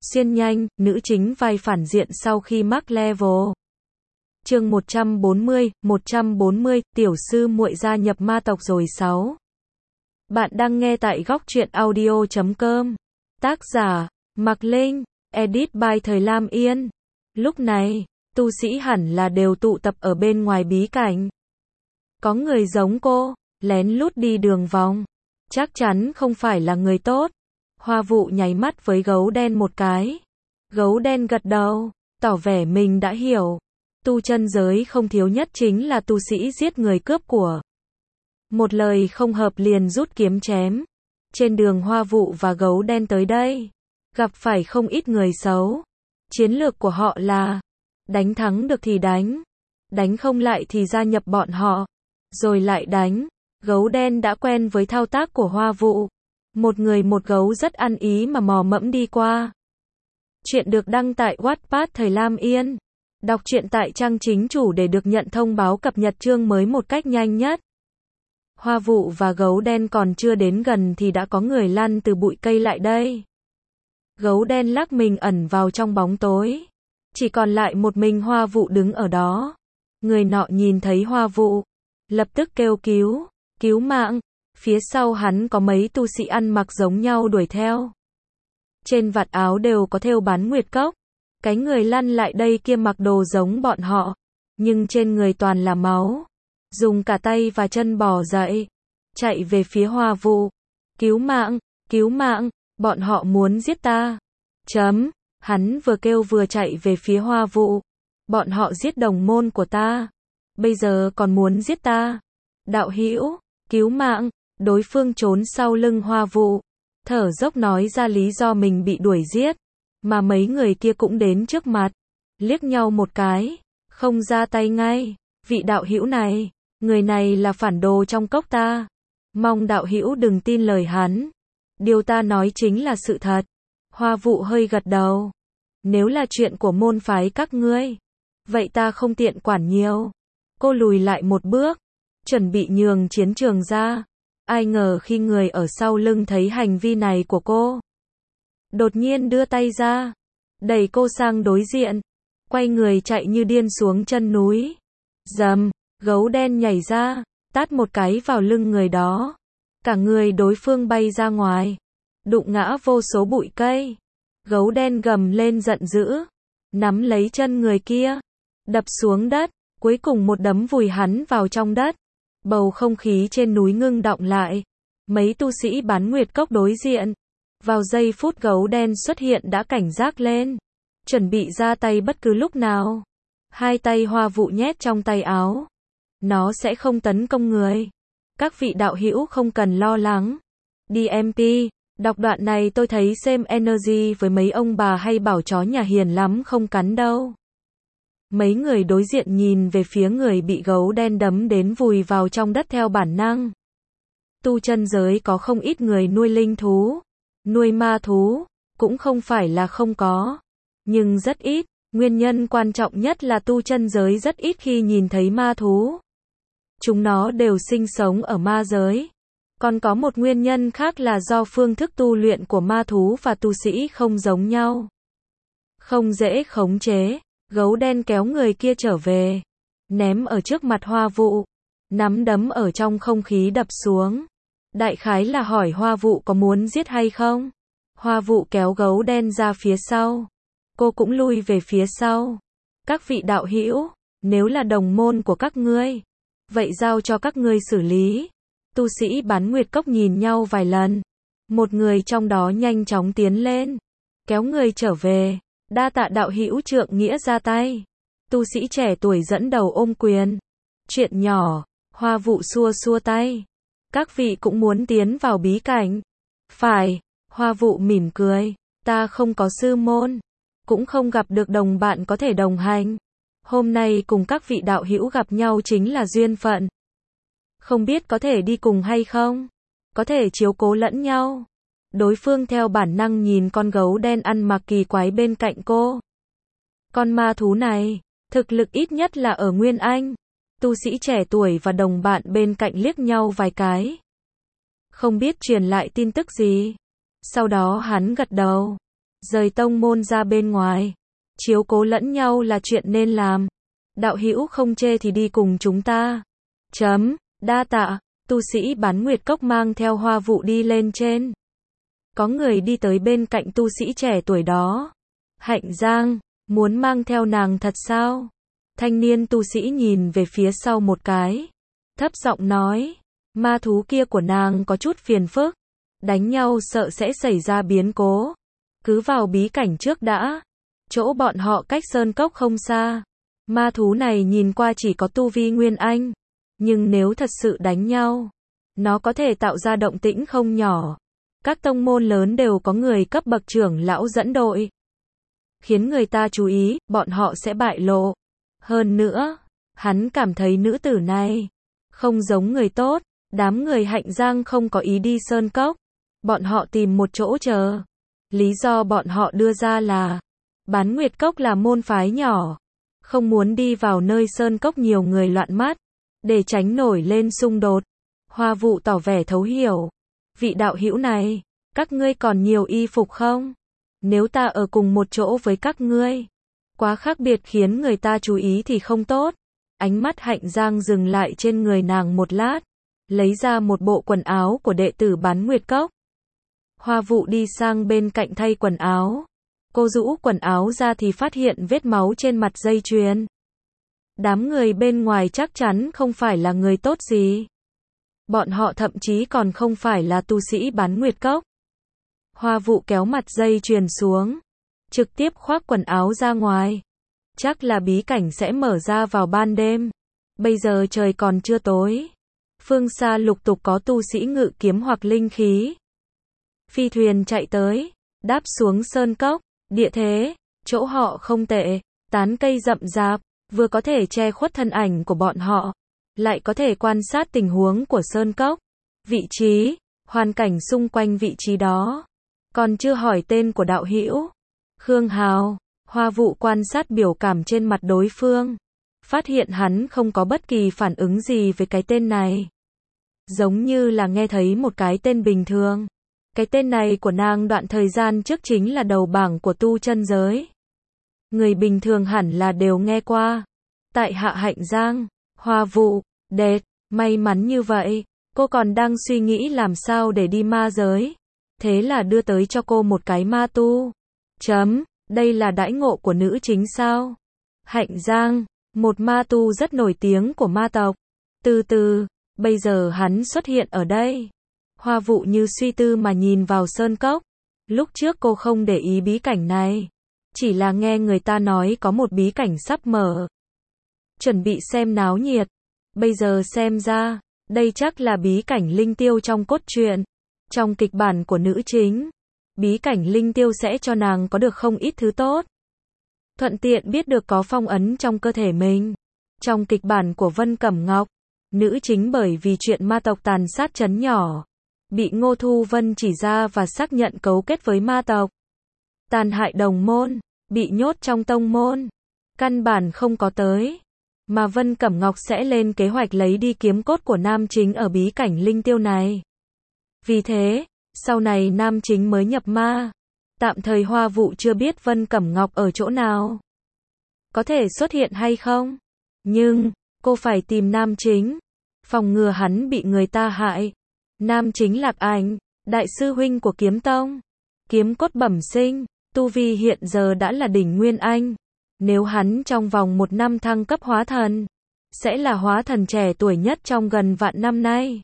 Xuyên nhanh, nữ chính vai phản diện sau khi mắc level. Chương 140, tiểu sư muội gia nhập ma tộc rồi 6. Bạn đang nghe tại góc truyện audio.com. Tác giả, Mạc Linh, edit by Thời Lam Yên. Lúc này, tu sĩ hẳn là đều tụ tập ở bên ngoài bí cảnh. Có người giống cô, lén lút đi đường vòng. Chắc chắn không phải là người tốt. Hoa Vụ nháy mắt với gấu đen một cái. Gấu đen gật đầu, tỏ vẻ mình đã hiểu. Tu chân giới không thiếu nhất chính là tu sĩ giết người cướp của. Một lời không hợp liền rút kiếm chém. Trên đường Hoa Vụ và gấu đen tới đây, gặp phải không ít người xấu. Chiến lược của họ là đánh thắng được thì đánh không lại thì gia nhập bọn họ, rồi lại đánh. Gấu đen đã quen với thao tác của Hoa Vụ. Một người một gấu rất ăn ý mà mò mẫm đi qua. Chuyện được đăng tại Wattpad Thời Lam Yên. Đọc truyện tại trang chính chủ để được nhận thông báo cập nhật chương mới một cách nhanh nhất. Hoa Vụ và gấu đen còn chưa đến gần thì đã có người lăn từ bụi cây lại đây. Gấu đen lắc mình ẩn vào trong bóng tối. Chỉ còn lại một mình Hoa Vụ đứng ở đó. Người nọ nhìn thấy Hoa Vụ, lập tức kêu cứu mạng. Phía sau hắn có mấy tu sĩ ăn mặc giống nhau đuổi theo. Trên vạt áo đều có thêu bán nguyệt cốc. Cái người lăn lại đây kia mặc đồ giống bọn họ, nhưng trên người toàn là máu. Dùng cả tay và chân bò dậy, chạy về phía Hoa Vụ. Cứu mạng, bọn họ muốn giết ta. Hắn vừa kêu vừa chạy về phía Hoa Vụ. Bọn họ giết đồng môn của ta, bây giờ còn muốn giết ta. Đạo hữu, cứu mạng. Đối phương trốn sau lưng Hoa Vụ, thở dốc nói ra lý do mình bị đuổi giết, mà mấy người kia cũng đến trước mặt, liếc nhau một cái, không ra tay ngay. Vị đạo hữu này, người này là phản đồ trong cốc ta, mong đạo hữu đừng tin lời hắn, điều ta nói chính là sự thật. Hoa Vụ hơi gật đầu, nếu là chuyện của môn phái các ngươi, vậy ta không tiện quản nhiều. Cô lùi lại một bước, chuẩn bị nhường chiến trường ra. Ai ngờ khi người ở sau lưng thấy hành vi này của cô, đột nhiên đưa tay ra, đẩy cô sang đối diện, quay người chạy như điên xuống chân núi. Rầm, gấu đen nhảy ra, tát một cái vào lưng người đó. Cả người đối phương bay ra ngoài, đụng ngã vô số bụi cây. Gấu đen gầm lên giận dữ, nắm lấy chân người kia, đập xuống đất, cuối cùng một đấm vùi hắn vào trong đất. Bầu không khí trên núi ngưng đọng lại. Mấy tu sĩ bán nguyệt cốc đối diện, vào giây phút gấu đen xuất hiện đã cảnh giác lên, chuẩn bị ra tay bất cứ lúc nào. Hai tay Hoa Vụ nhét trong tay áo. Nó sẽ không tấn công người. Các vị đạo hữu không cần lo lắng. DMP, đọc đoạn này tôi thấy xem energy với mấy ông bà hay bảo chó nhà hiền lắm không cắn đâu. Mấy người đối diện nhìn về phía người bị gấu đen đấm đến vùi vào trong đất theo bản năng. Tu chân giới có không ít người nuôi linh thú, nuôi ma thú, cũng không phải là không có, nhưng rất ít. Nguyên nhân quan trọng nhất là tu chân giới rất ít khi nhìn thấy ma thú. Chúng nó đều sinh sống ở ma giới. Còn có một nguyên nhân khác là do phương thức tu luyện của ma thú và tu sĩ không giống nhau, không dễ khống chế. Gấu đen kéo người kia trở về, ném ở trước mặt Hoa Vụ, nắm đấm ở trong không khí đập xuống. Đại khái là hỏi Hoa Vụ có muốn giết hay không. Hoa Vụ kéo gấu đen ra phía sau, cô cũng lui về phía sau. Các vị đạo hữu, nếu là đồng môn của các ngươi, vậy giao cho các ngươi xử lý. Tu sĩ bán nguyệt cốc nhìn nhau vài lần, một người trong đó nhanh chóng tiến lên, kéo người trở về. Đa tạ đạo hữu trượng nghĩa ra tay. Tu sĩ trẻ tuổi dẫn đầu ôm quyền. Chuyện nhỏ. Hoa Vụ xua xua tay. Các vị cũng muốn tiến vào bí cảnh. Phải. Hoa Vụ mỉm cười. Ta không có sư môn, cũng không gặp được đồng bạn có thể đồng hành. Hôm nay cùng các vị đạo hữu gặp nhau chính là duyên phận. Không biết có thể đi cùng hay không? Có thể chiếu cố lẫn nhau. Đối phương theo bản năng nhìn con gấu đen ăn mặc kỳ quái bên cạnh cô. Con ma thú này, thực lực ít nhất là ở Nguyên Anh. Tu sĩ trẻ tuổi và đồng bạn bên cạnh liếc nhau vài cái. Không biết truyền lại tin tức gì. Sau đó hắn gật đầu. rời tông môn ra bên ngoài. Chiếu cố lẫn nhau là chuyện nên làm. Đạo hữu không chê thì đi cùng chúng ta. Đa tạ. Tu sĩ Bán Nguyệt Cốc mang theo Hoa Vụ đi lên trên. Có người đi tới bên cạnh tu sĩ trẻ tuổi đó. Hạnh Giang, muốn mang theo nàng thật sao? Thanh niên tu sĩ nhìn về phía sau một cái. Thấp giọng nói, ma thú kia của nàng có chút phiền phức. Đánh nhau sợ sẽ xảy ra biến cố. Cứ vào bí cảnh trước đã. Chỗ bọn họ cách sơn cốc không xa. Ma thú này nhìn qua chỉ có tu vi Nguyên Anh. Nhưng nếu thật sự đánh nhau, nó có thể tạo ra động tĩnh không nhỏ. Các tông môn lớn đều có người cấp bậc trưởng lão dẫn đội. Khiến người ta chú ý, bọn họ sẽ bại lộ. Hơn nữa, hắn cảm thấy nữ tử này không giống người tốt. Đám người Hạnh Giang không có ý đi sơn cốc. Bọn họ tìm một chỗ chờ. Lý do bọn họ đưa ra là Bán Nguyệt Cốc là môn phái nhỏ, không muốn đi vào nơi sơn cốc nhiều người loạn mắt, để tránh nổi lên xung đột. Hoa Vụ tỏ vẻ thấu hiểu. Vị đạo hữu này, các ngươi còn nhiều y phục không? Nếu ta ở cùng một chỗ với các ngươi, quá khác biệt khiến người ta chú ý thì không tốt. Ánh mắt Hạnh Giang dừng lại trên người nàng một lát, lấy ra một bộ quần áo của đệ tử Bán Nguyệt Cốc. Hoa Vụ đi sang bên cạnh thay quần áo. Cô rũ quần áo ra thì phát hiện vết máu trên mặt dây chuyền. Đám người bên ngoài chắc chắn không phải là người tốt gì. Bọn họ thậm chí còn không phải là tu sĩ Bán Nguyệt Cốc. Hoa Vụ kéo mặt dây chuyền xuống, trực tiếp khoác quần áo ra ngoài. Chắc là bí cảnh sẽ mở ra vào ban đêm. Bây giờ trời còn chưa tối. Phương xa lục tục có tu sĩ ngự kiếm hoặc linh khí. Phi thuyền chạy tới, đáp xuống sơn cốc. Địa thế, chỗ họ không tệ, tán cây rậm rạp, vừa có thể che khuất thân ảnh của bọn họ, lại có thể quan sát tình huống của sơn cốc, vị trí, hoàn cảnh xung quanh vị trí đó. Còn chưa hỏi tên của đạo hữu. Khương Hào. Hoa Vụ quan sát biểu cảm trên mặt đối phương, phát hiện hắn không có bất kỳ phản ứng gì với cái tên này. Giống như là nghe thấy một cái tên bình thường. Cái tên này của nàng đoạn thời gian trước chính là đầu bảng của tu chân giới. Người bình thường hẳn là đều nghe qua. Tại hạ Hạnh Giang, Hoa Vụ, đệt, may mắn như vậy, cô còn đang suy nghĩ làm sao để đi ma giới. Thế là đưa tới cho cô một cái ma tu. Đây là đãi ngộ của nữ chính sao? Hạnh Giang, một ma tu rất nổi tiếng của ma tộc. Bây giờ hắn xuất hiện ở đây. Hoa Vụ như suy tư mà nhìn vào sơn cốc. Lúc trước cô không để ý bí cảnh này. Chỉ là nghe người ta nói có một bí cảnh sắp mở. Chuẩn bị xem náo nhiệt. Bây giờ xem ra, đây chắc là bí cảnh linh tiêu trong cốt truyện. Trong kịch bản của nữ chính, bí cảnh linh tiêu sẽ cho nàng có được không ít thứ tốt. Thuận tiện biết được có phong ấn trong cơ thể mình. Trong kịch bản của Vân Cẩm Ngọc, nữ chính bởi vì chuyện ma tộc tàn sát trấn nhỏ, bị Ngô Thu Vân chỉ ra và xác nhận cấu kết với ma tộc, tàn hại đồng môn, bị nhốt trong tông môn. Căn bản không có tới. Mà Vân Cẩm Ngọc sẽ lên kế hoạch lấy đi kiếm cốt của nam chính ở bí cảnh linh tiêu này. Vì thế, sau này nam chính mới nhập ma. Tạm thời Hoa Vụ chưa biết Vân Cẩm Ngọc ở chỗ nào, có thể xuất hiện hay không. Nhưng, cô phải tìm nam chính, phòng ngừa hắn bị người ta hại. Nam chính Lạc Ảnh, đại sư huynh của kiếm tông. Kiếm cốt bẩm sinh, tu vi hiện giờ đã là đỉnh Nguyên Anh. Nếu hắn trong vòng 1 năm thăng cấp hóa thần, sẽ là hóa thần trẻ tuổi nhất trong gần vạn năm nay.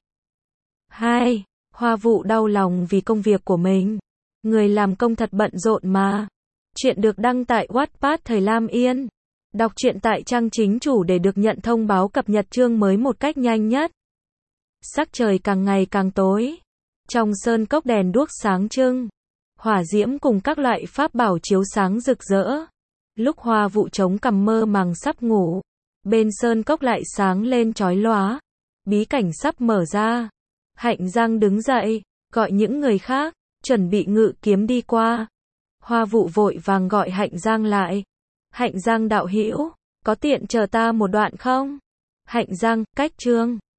2. Hoa Vụ đau lòng vì công việc của mình. Người làm công thật bận rộn mà. Chuyện được đăng tại Wattpad Thời Lam Yên. Đọc truyện tại trang chính chủ để được nhận thông báo cập nhật chương mới một cách nhanh nhất. Sắc trời càng ngày càng tối. Trong sơn cốc đèn đuốc sáng trưng. Hỏa diễm cùng các loại pháp bảo chiếu sáng rực rỡ. Lúc Hoa Vụ chống cằm mơ màng sắp ngủ, bên sơn cốc lại sáng lên chói lóa. Bí cảnh sắp mở ra. Hạnh Giang đứng dậy, gọi những người khác, chuẩn bị ngự kiếm đi qua. Hoa Vụ vội vàng gọi Hạnh Giang lại. Hạnh Giang đạo hữu, có tiện chờ ta một đoạn không? Hạnh Giang, cách chương.